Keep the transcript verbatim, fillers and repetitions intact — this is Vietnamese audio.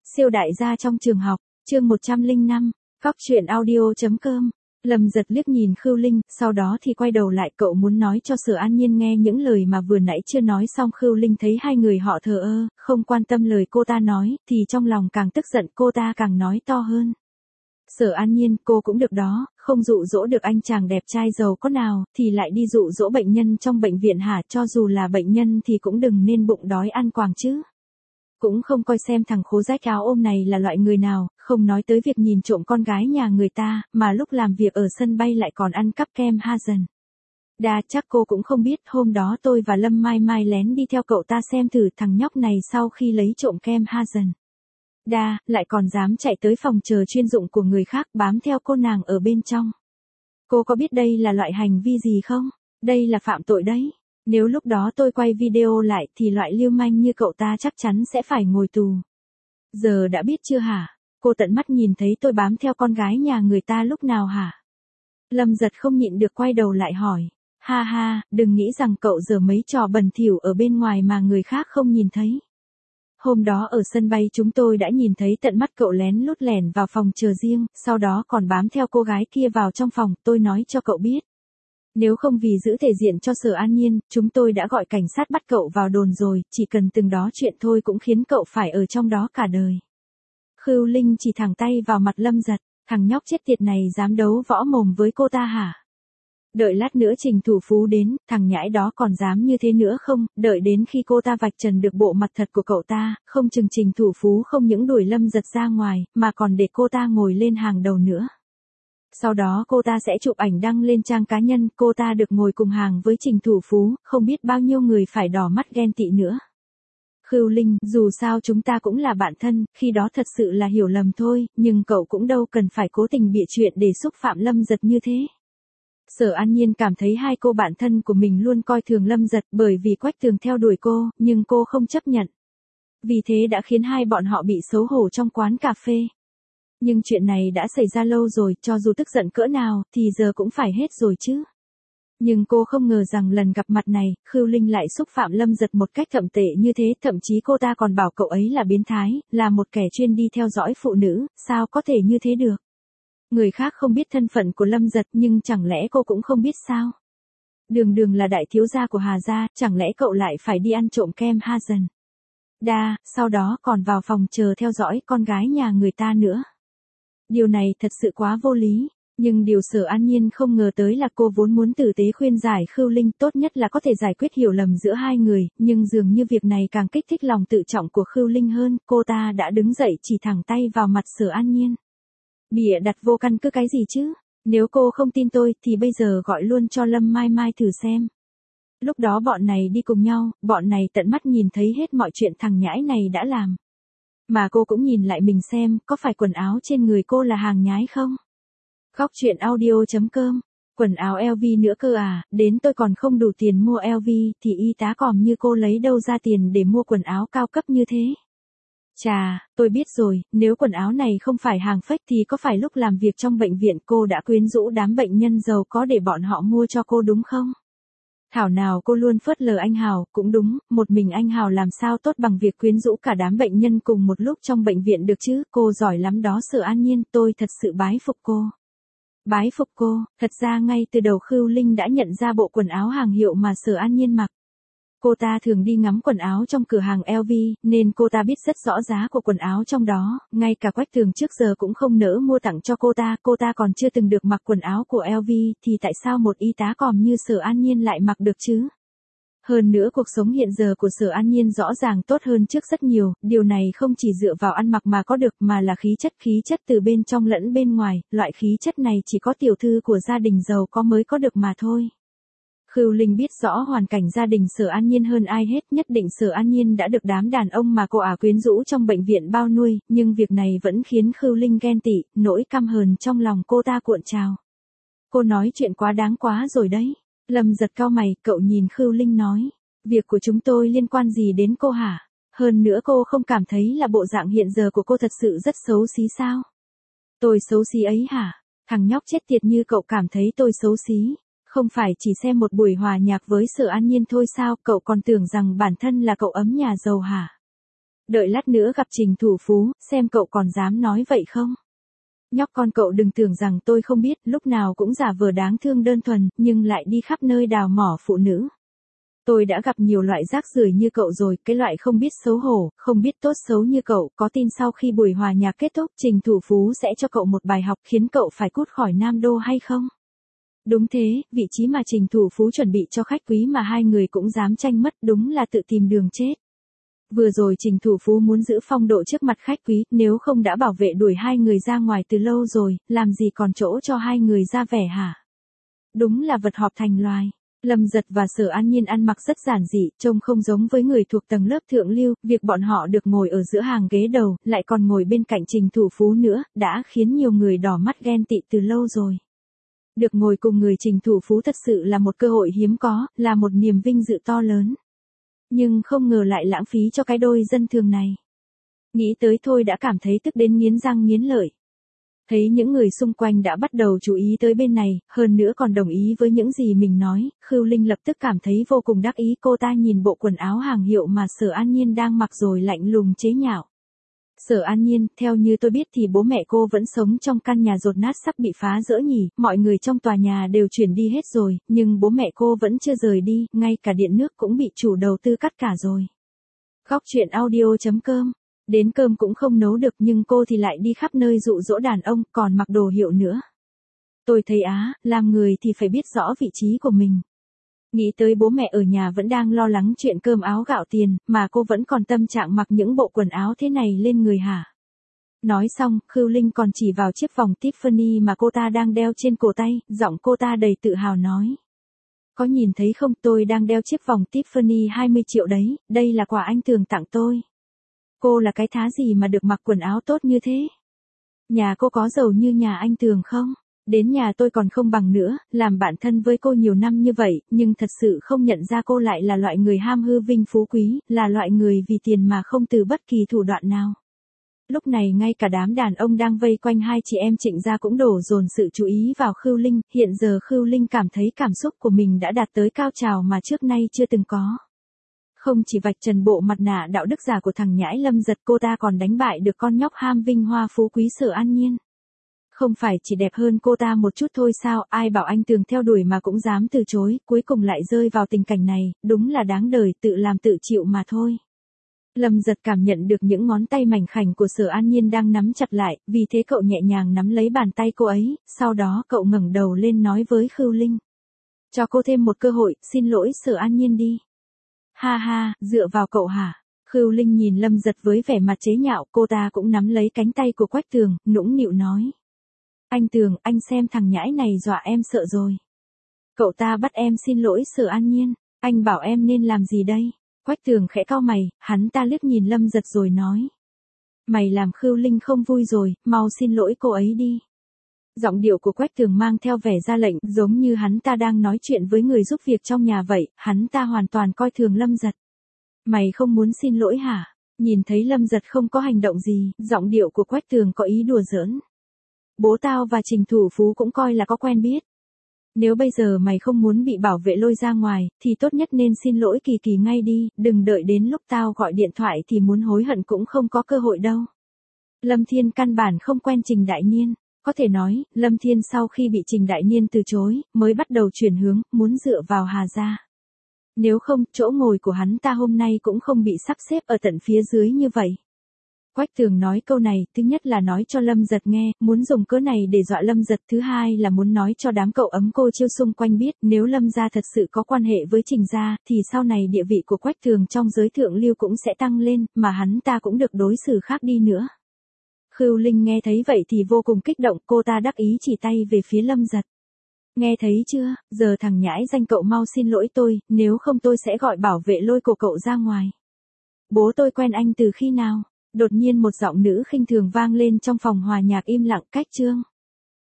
Siêu đại gia trong trường học, chương một trăm lẻ năm, Cóc truyện audio chấm com. Lâm Giật liếc nhìn Khưu Linh, sau đó thì quay đầu lại, cậu muốn nói cho Sở An Nhiên nghe những lời mà vừa nãy chưa nói xong. Khưu Linh thấy hai người họ thờ ơ, không quan tâm lời cô ta nói, thì trong lòng càng tức giận, cô ta càng nói to hơn. Sở An Nhiên, cô cũng được đó, không dụ dỗ được anh chàng đẹp trai giàu có nào, thì lại đi dụ dỗ bệnh nhân trong bệnh viện hả? Cho dù là bệnh nhân thì cũng đừng nên bụng đói ăn quàng chứ. Cũng không coi xem thằng khố rách áo ôm này là loại người nào, không nói tới việc nhìn trộm con gái nhà người ta, mà lúc làm việc ở sân bay lại còn ăn cắp kem Hazen. Đa chắc cô cũng không biết, hôm đó tôi và Lâm Mai Mai lén đi theo cậu ta xem thử thằng nhóc này sau khi lấy trộm kem Hazen. Đa, lại còn dám chạy tới phòng chờ chuyên dụng của người khác bám theo cô nàng ở bên trong. Cô có biết đây là loại hành vi gì không? Đây là phạm tội đấy. Nếu lúc đó tôi quay video lại thì loại lưu manh như cậu ta chắc chắn sẽ phải ngồi tù. Giờ đã biết chưa hả? Cô tận mắt nhìn thấy tôi bám theo con gái nhà người ta lúc nào hả? Lâm Giật không nhịn được quay đầu lại hỏi. Ha ha, đừng nghĩ rằng cậu giở mấy trò bẩn thỉu ở bên ngoài mà người khác không nhìn thấy. Hôm đó ở sân bay chúng tôi đã nhìn thấy tận mắt cậu lén lút lẻn vào phòng chờ riêng, sau đó còn bám theo cô gái kia vào trong phòng, tôi nói cho cậu biết. Nếu không vì giữ thể diện cho Sở An Nhiên, chúng tôi đã gọi cảnh sát bắt cậu vào đồn rồi, chỉ cần từng đó chuyện thôi cũng khiến cậu phải ở trong đó cả đời. Khưu Linh chỉ thẳng tay vào mặt Lâm Giật, thằng nhóc chết tiệt này dám đấu võ mồm với cô ta hả? Đợi lát nữa Trình Thủ Phú đến, thằng nhãi đó còn dám như thế nữa không? Đợi đến khi cô ta vạch trần được bộ mặt thật của cậu ta, không chừng Trình Thủ Phú không những đuổi Lâm Giật ra ngoài, mà còn để cô ta ngồi lên hàng đầu nữa. Sau đó cô ta sẽ chụp ảnh đăng lên trang cá nhân, cô ta được ngồi cùng hàng với Trình Thủ Phú, không biết bao nhiêu người phải đỏ mắt ghen tị nữa. Khưu Linh, dù sao chúng ta cũng là bạn thân, khi đó thật sự là hiểu lầm thôi, nhưng cậu cũng đâu cần phải cố tình bịa chuyện để xúc phạm Lâm Giật như thế. Sở An Nhiên cảm thấy hai cô bạn thân của mình luôn coi thường Lâm Giật bởi vì Quách Tường theo đuổi cô, nhưng cô không chấp nhận. Vì thế đã khiến hai bọn họ bị xấu hổ trong quán cà phê. Nhưng chuyện này đã xảy ra lâu rồi, cho dù tức giận cỡ nào, thì giờ cũng phải hết rồi chứ. Nhưng cô không ngờ rằng lần gặp mặt này, Khưu Linh lại xúc phạm Lâm Giật một cách thậm tệ như thế, thậm chí cô ta còn bảo cậu ấy là biến thái, là một kẻ chuyên đi theo dõi phụ nữ, sao có thể như thế được. Người khác không biết thân phận của Lâm Giật nhưng chẳng lẽ cô cũng không biết sao? Đường Đường là đại thiếu gia của Hà gia, chẳng lẽ cậu lại phải đi ăn trộm kem Hazen? Đa, sau đó còn vào phòng chờ theo dõi con gái nhà người ta nữa. Điều này thật sự quá vô lý, nhưng điều Sở An Nhiên không ngờ tới là cô vốn muốn tử tế khuyên giải Khưu Linh, tốt nhất là có thể giải quyết hiểu lầm giữa hai người, nhưng dường như việc này càng kích thích lòng tự trọng của Khưu Linh hơn, cô ta đã đứng dậy chỉ thẳng tay vào mặt Sở An Nhiên. Bịa đặt vô căn cứ cái gì chứ? Nếu cô không tin tôi thì bây giờ gọi luôn cho Lâm Mai Mai thử xem. Lúc đó bọn này đi cùng nhau, bọn này tận mắt nhìn thấy hết mọi chuyện thằng nhãi này đã làm. Mà cô cũng nhìn lại mình xem, có phải quần áo trên người cô là hàng nhái không? Cóc truyện audio chấm com. Quần áo L V nữa cơ à, đến tôi còn không đủ tiền mua L V, thì y tá còm như cô lấy đâu ra tiền để mua quần áo cao cấp như thế? Chà, tôi biết rồi, nếu quần áo này không phải hàng fake thì có phải lúc làm việc trong bệnh viện cô đã quyến rũ đám bệnh nhân giàu có để bọn họ mua cho cô đúng không? Thảo nào cô luôn phớt lờ anh Hào, cũng đúng, một mình anh Hào làm sao tốt bằng việc quyến rũ cả đám bệnh nhân cùng một lúc trong bệnh viện được chứ, cô giỏi lắm đó Sở An Nhiên, tôi thật sự bái phục cô. Bái phục cô, thật ra ngay từ đầu Khưu Linh đã nhận ra bộ quần áo hàng hiệu mà Sở An Nhiên mặc. Cô ta thường đi ngắm quần áo trong cửa hàng L V, nên cô ta biết rất rõ giá của quần áo trong đó, ngay cả Quách Tường trước giờ cũng không nỡ mua tặng cho cô ta, cô ta còn chưa từng được mặc quần áo của L V, thì tại sao một y tá còm như Sở An Nhiên lại mặc được chứ? Hơn nữa cuộc sống hiện giờ của Sở An Nhiên rõ ràng tốt hơn trước rất nhiều, điều này không chỉ dựa vào ăn mặc mà có được mà là khí chất, khí chất từ bên trong lẫn bên ngoài, loại khí chất này chỉ có tiểu thư của gia đình giàu có mới có được mà thôi. Khưu Linh biết rõ hoàn cảnh gia đình Sở An Nhiên hơn ai hết, nhất định Sở An Nhiên đã được đám đàn ông mà cô ả quyến rũ trong bệnh viện bao nuôi, nhưng việc này vẫn khiến Khưu Linh ghen tị, nỗi căm hờn trong lòng cô ta cuộn trào. Cô nói chuyện quá đáng quá rồi đấy. Lâm Giật cau mày, cậu nhìn Khưu Linh nói, việc của chúng tôi liên quan gì đến cô hả? Hơn nữa cô không cảm thấy là bộ dạng hiện giờ của cô thật sự rất xấu xí sao? Tôi xấu xí ấy hả? Thằng nhóc chết tiệt như cậu cảm thấy tôi xấu xí? Không phải chỉ xem một buổi hòa nhạc với Sở An Nhiên thôi sao, cậu còn tưởng rằng bản thân là cậu ấm nhà giàu hả? Đợi lát nữa gặp Trình Thủ Phú, xem cậu còn dám nói vậy không? Nhóc con cậu đừng tưởng rằng tôi không biết, lúc nào cũng giả vờ đáng thương đơn thuần, nhưng lại đi khắp nơi đào mỏ phụ nữ. Tôi đã gặp nhiều loại rác rưởi như cậu rồi, cái loại không biết xấu hổ, không biết tốt xấu như cậu, có tin sau khi buổi hòa nhạc kết thúc, Trình Thủ Phú sẽ cho cậu một bài học khiến cậu phải cút khỏi Nam Đô hay không? Đúng thế, vị trí mà Trình Thủ Phú chuẩn bị cho khách quý mà hai người cũng dám tranh mất, đúng là tự tìm đường chết. Vừa rồi Trình Thủ Phú muốn giữ phong độ trước mặt khách quý, nếu không đã bảo vệ đuổi hai người ra ngoài từ lâu rồi, làm gì còn chỗ cho hai người ra vẻ hả? Đúng là vật họp thành loài. Lâm Giật và Sở An Nhiên ăn mặc rất giản dị, trông không giống với người thuộc tầng lớp thượng lưu, việc bọn họ được ngồi ở giữa hàng ghế đầu, lại còn ngồi bên cạnh Trình Thủ Phú nữa, đã khiến nhiều người đỏ mắt ghen tị từ lâu rồi. Được ngồi cùng người Trình Thủ Phú thật sự là một cơ hội hiếm có, là một niềm vinh dự to lớn. Nhưng không ngờ lại lãng phí cho cái đôi dân thường này. Nghĩ tới thôi đã cảm thấy tức đến nghiến răng nghiến lợi. Thấy những người xung quanh đã bắt đầu chú ý tới bên này, hơn nữa còn đồng ý với những gì mình nói, Khưu Linh lập tức cảm thấy vô cùng đắc ý. Cô ta nhìn bộ quần áo hàng hiệu mà Sở An Nhiên đang mặc rồi lạnh lùng chế nhạo. Sở An Nhiên, theo như tôi biết thì bố mẹ cô vẫn sống trong căn nhà dột nát sắp bị phá dỡ nhỉ, mọi người trong tòa nhà đều chuyển đi hết rồi, nhưng bố mẹ cô vẫn chưa rời đi, ngay cả điện nước cũng bị chủ đầu tư cắt cả rồi. Góc truyện audio chấm com. Đến cơm cũng không nấu được nhưng cô thì lại đi khắp nơi dụ dỗ đàn ông, còn mặc đồ hiệu nữa. Tôi thấy á, làm người thì phải biết rõ vị trí của mình. Nghĩ tới bố mẹ ở nhà vẫn đang lo lắng chuyện cơm áo gạo tiền, mà cô vẫn còn tâm trạng mặc những bộ quần áo thế này lên người hả? Nói xong, Khưu Linh còn chỉ vào chiếc vòng Tiffany mà cô ta đang đeo trên cổ tay, giọng cô ta đầy tự hào nói. Có nhìn thấy không, tôi đang đeo chiếc vòng Tiffany hai mươi triệu đấy, đây là quà anh Tường tặng tôi. Cô là cái thá gì mà được mặc quần áo tốt như thế? Nhà cô có giàu như nhà anh Tường không? Đến nhà tôi còn không bằng nữa, làm bạn thân với cô nhiều năm như vậy, nhưng thật sự không nhận ra cô lại là loại người ham hư vinh phú quý, là loại người vì tiền mà không từ bất kỳ thủ đoạn nào. Lúc này ngay cả đám đàn ông đang vây quanh hai chị em Trịnh gia cũng đổ dồn sự chú ý vào Khưu Linh, hiện giờ Khưu Linh cảm thấy cảm xúc của mình đã đạt tới cao trào mà trước nay chưa từng có. Không chỉ vạch trần bộ mặt nạ đạo đức giả của thằng nhãi Lâm Giật, cô ta còn đánh bại được con nhóc ham vinh hoa phú quý Sở An Nhiên. Không phải chỉ đẹp hơn cô ta một chút thôi sao, ai bảo anh Tường theo đuổi mà cũng dám từ chối, cuối cùng lại rơi vào tình cảnh này, đúng là đáng đời, tự làm tự chịu mà thôi. Lâm Giật cảm nhận được những ngón tay mảnh khảnh của Sở An Nhiên đang nắm chặt lại, vì thế cậu nhẹ nhàng nắm lấy bàn tay cô ấy, sau đó cậu ngẩng đầu lên nói với Khưu Linh. Cho cô thêm một cơ hội, xin lỗi Sở An Nhiên đi. Ha ha, dựa vào cậu hả? Khưu Linh nhìn Lâm Giật với vẻ mặt chế nhạo, cô ta cũng nắm lấy cánh tay của Quách Tường, nũng nịu nói. Anh Tường, anh xem thằng nhãi này dọa em sợ rồi. Cậu ta bắt em xin lỗi Sở An Nhiên, anh bảo em nên làm gì đây? Quách Tường khẽ cau mày, hắn ta liếc nhìn Lâm Giật rồi nói. Mày làm Khưu Linh không vui rồi, mau xin lỗi cô ấy đi. Giọng điệu của Quách Tường mang theo vẻ ra lệnh, giống như hắn ta đang nói chuyện với người giúp việc trong nhà vậy, hắn ta hoàn toàn coi thường Lâm Giật. Mày không muốn xin lỗi hả? Nhìn thấy Lâm Giật không có hành động gì, giọng điệu của Quách Tường có ý đùa giỡn. Bố tao và Trình Thủ Phú cũng coi là có quen biết. Nếu bây giờ mày không muốn bị bảo vệ lôi ra ngoài, thì tốt nhất nên xin lỗi Kỳ Kỳ ngay đi, đừng đợi đến lúc tao gọi điện thoại thì muốn hối hận cũng không có cơ hội đâu. Lâm Thiên căn bản không quen Trình Đại Niên. Có thể nói, Lâm Thiên sau khi bị Trình Đại Niên từ chối, mới bắt đầu chuyển hướng, muốn dựa vào Hà gia. Nếu không, chỗ ngồi của hắn ta hôm nay cũng không bị sắp xếp ở tận phía dưới như vậy. Quách Tường nói câu này, thứ nhất là nói cho Lâm Giật nghe, muốn dùng cớ này để dọa Lâm Giật, thứ hai là muốn nói cho đám cậu ấm cô chiêu xung quanh biết, nếu Lâm gia thật sự có quan hệ với Trình gia, thì sau này địa vị của Quách Tường trong giới thượng lưu cũng sẽ tăng lên, mà hắn ta cũng được đối xử khác đi nữa. Khưu Linh nghe thấy vậy thì vô cùng kích động, cô ta đắc ý chỉ tay về phía Lâm Giật. Nghe thấy chưa, giờ thằng nhãi danh cậu mau xin lỗi tôi, nếu không tôi sẽ gọi bảo vệ lôi cổ cậu ra ngoài. Bố tôi quen anh từ khi nào? Đột nhiên một giọng nữ khinh thường vang lên trong phòng hòa nhạc im lặng, cách chương.